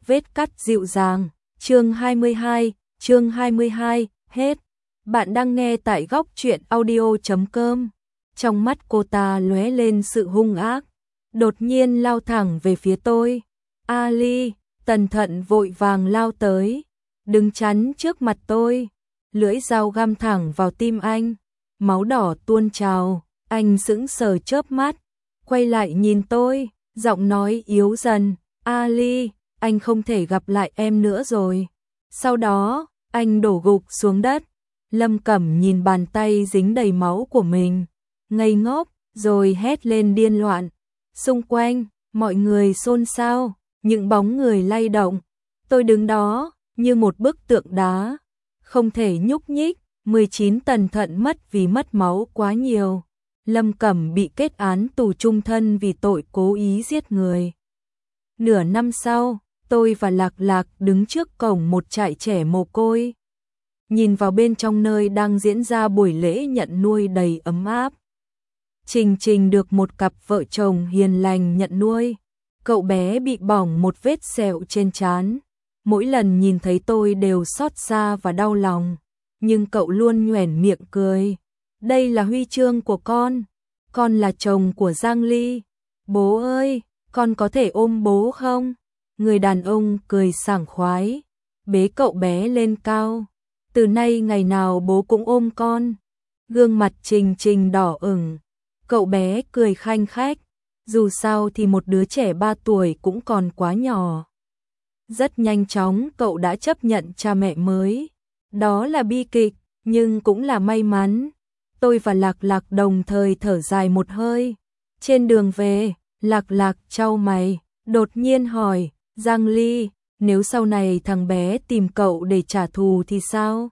vết cắt dịu dàng. Chương 22, hết. Bạn đang nghe tại góc truyện audio.com. Trong mắt cô ta lóe lên sự hung ác, đột nhiên lao thẳng về phía tôi. Ali, Tần Thận vội vàng lao tới, đứng chắn trước mặt tôi, lưỡi dao găm thẳng vào tim anh, máu đỏ tuôn trào. Anh sững sờ chớp mắt, quay lại nhìn tôi, giọng nói yếu dần, Ali, anh không thể gặp lại em nữa rồi. Sau đó, anh đổ gục xuống đất. Lâm Cẩm nhìn bàn tay dính đầy máu của mình, ngây ngốc, rồi hét lên điên loạn. Xung quanh, mọi người xôn xao, những bóng người lay động. Tôi đứng đó, như một bức tượng đá, không thể nhúc nhích. 19 Tần Thận mất vì mất máu quá nhiều. Lâm Cẩm bị kết án tù chung thân vì tội cố ý giết người. Nửa năm sau, tôi và Lạc Lạc đứng trước cổng một trại trẻ mồ côi, nhìn vào bên trong nơi đang diễn ra buổi lễ nhận nuôi đầy ấm áp. Trình Trình được một cặp vợ chồng hiền lành nhận nuôi. Cậu bé bị bỏng một vết sẹo trên trán. Mỗi lần nhìn thấy tôi đều xót xa và đau lòng, nhưng cậu luôn nhoẻn miệng cười. Đây là huy chương của con là chồng của Giang Ly. Bố ơi, con có thể ôm bố không? Người đàn ông cười sảng khoái, bế cậu bé lên cao. Từ nay ngày nào bố cũng ôm con. Gương mặt Trình Trình đỏ ửng, cậu bé cười khanh khách. Dù sao thì một đứa trẻ 3 tuổi cũng còn quá nhỏ. Rất nhanh chóng cậu đã chấp nhận cha mẹ mới. Đó là bi kịch, nhưng cũng là may mắn. Tôi và Lạc Lạc đồng thời thở dài một hơi. Trên đường về, Lạc Lạc chau mày, đột nhiên hỏi, Giang Ly, nếu sau này thằng bé tìm cậu để trả thù thì sao?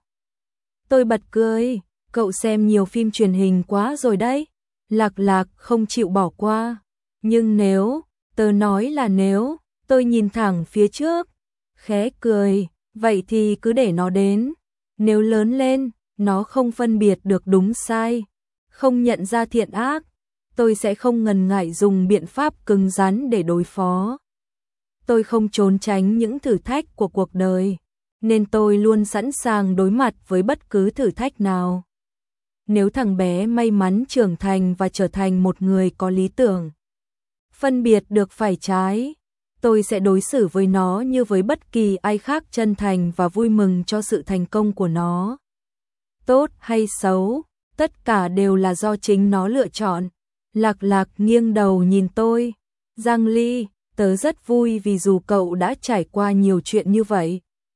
Tôi bật cười, cậu xem nhiều phim truyền hình quá rồi đấy. Lạc Lạc không chịu bỏ qua. Nhưng nếu, tớ nói là nếu, tôi nhìn thẳng phía trước, khẽ cười, vậy thì cứ để nó đến. Nếu lớn lên, nó không phân biệt được đúng sai, không nhận ra thiện ác, tôi sẽ không ngần ngại dùng biện pháp cứng rắn để đối phó. Tôi không trốn tránh những thử thách của cuộc đời, nên tôi luôn sẵn sàng đối mặt với bất cứ thử thách nào. Nếu thằng bé may mắn trưởng thành và trở thành một người có lý tưởng, phân biệt được phải trái, tôi sẽ đối xử với nó như với bất kỳ ai khác, chân thành và vui mừng cho sự thành công của nó. Tốt hay xấu, tất cả đều là do chính nó lựa chọn. Lạc Lạc nghiêng đầu nhìn tôi. Giang Ly, tớ rất vui vì dù cậu đã trải qua nhiều chuyện như vậy,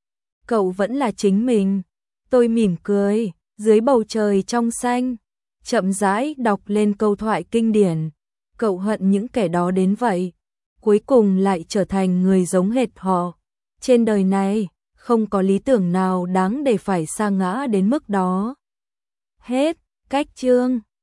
cậu vẫn là chính mình. Tôi mỉm cười, dưới bầu trời trong xanh, chậm rãi đọc lên câu thoại kinh điển. Cậu hận những kẻ đó đến vậy, cuối cùng lại trở thành người giống hệt họ. Trên đời này, không có lý tưởng nào đáng để phải sa ngã đến mức đó. Hết, cách chương.